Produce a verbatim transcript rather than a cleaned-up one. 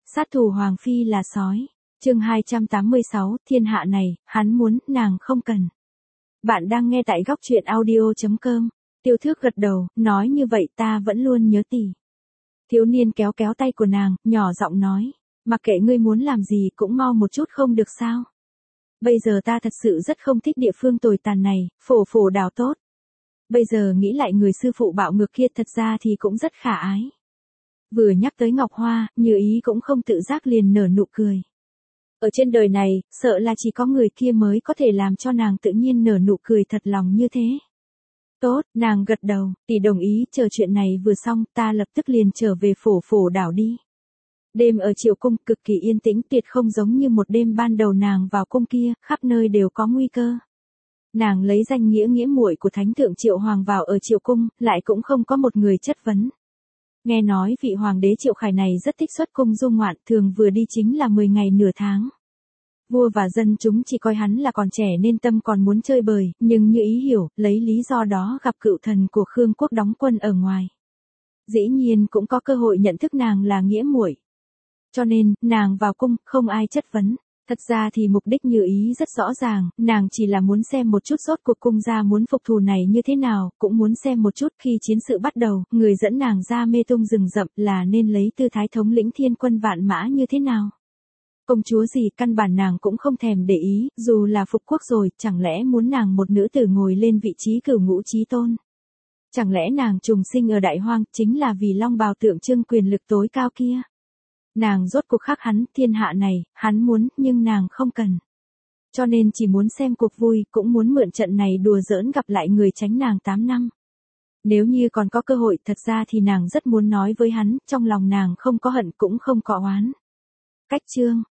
Sát thủ Hoàng Phi là sói. Chương hai trăm tám mươi sáu, thiên hạ này, hắn muốn, nàng không cần. Bạn đang nghe tại góc truyện audio chấm com. Tiêu Thước gật đầu, nói như vậy ta vẫn luôn nhớ tỷ. Thiếu niên kéo kéo tay của nàng, nhỏ giọng nói, mặc kệ ngươi muốn làm gì cũng mau một chút không được sao. Bây giờ ta thật sự rất không thích địa phương tồi tàn này, phổ phổ đảo tốt. Bây giờ nghĩ lại người sư phụ bạo ngược kia thật ra thì cũng rất khả ái. Vừa nhắc tới Ngọc Hoa, Như Ý cũng không tự giác liền nở nụ cười. Ở trên đời này, sợ là chỉ có người kia mới có thể làm cho nàng tự nhiên nở nụ cười thật lòng như thế. Tốt, nàng gật đầu, tỷ đồng ý, chờ chuyện này vừa xong, ta lập tức liền trở về phổ phổ đảo đi. Đêm ở Triệu Cung cực kỳ yên tĩnh, tuyệt không giống như một đêm ban đầu nàng vào cung kia, khắp nơi đều có nguy cơ. Nàng lấy danh nghĩa nghĩa muội của Thánh thượng Triệu Hoàng vào ở Triệu Cung, lại cũng không có một người chất vấn. Nghe nói vị hoàng đế Triệu Khải này rất thích xuất cung du ngoạn, thường vừa đi chính là mười ngày nửa tháng. Vua và dân chúng chỉ coi hắn là còn trẻ nên tâm còn muốn chơi bời, nhưng Như Ý hiểu, lấy lý do đó gặp cựu thần của Khương quốc đóng quân ở ngoài. Dĩ nhiên cũng có cơ hội nhận thức nàng là nghĩa muội. Cho nên, nàng vào cung, không ai chất vấn. Thật ra thì mục đích Như Ý rất rõ ràng, nàng chỉ là muốn xem một chút rốt cuộc cung gia muốn phục thù này như thế nào, cũng muốn xem một chút khi chiến sự bắt đầu, người dẫn nàng ra mê tung rừng rậm là nên lấy tư thái thống lĩnh thiên quân vạn mã như thế nào. Công chúa gì căn bản nàng cũng không thèm để ý, dù là phục quốc rồi, chẳng lẽ muốn nàng một nữ tử ngồi lên vị trí cửu ngũ chí tôn. Chẳng lẽ nàng trùng sinh ở đại hoang chính là vì long bào tượng trưng quyền lực tối cao kia. Nàng rốt cuộc khác hắn, thiên hạ này, hắn muốn, nhưng nàng không cần. Cho nên chỉ muốn xem cuộc vui, cũng muốn mượn trận này đùa giỡn gặp lại người tránh nàng tám năm. Nếu như còn có cơ hội, thật ra thì nàng rất muốn nói với hắn, trong lòng nàng không có hận cũng không có oán. Cách chương,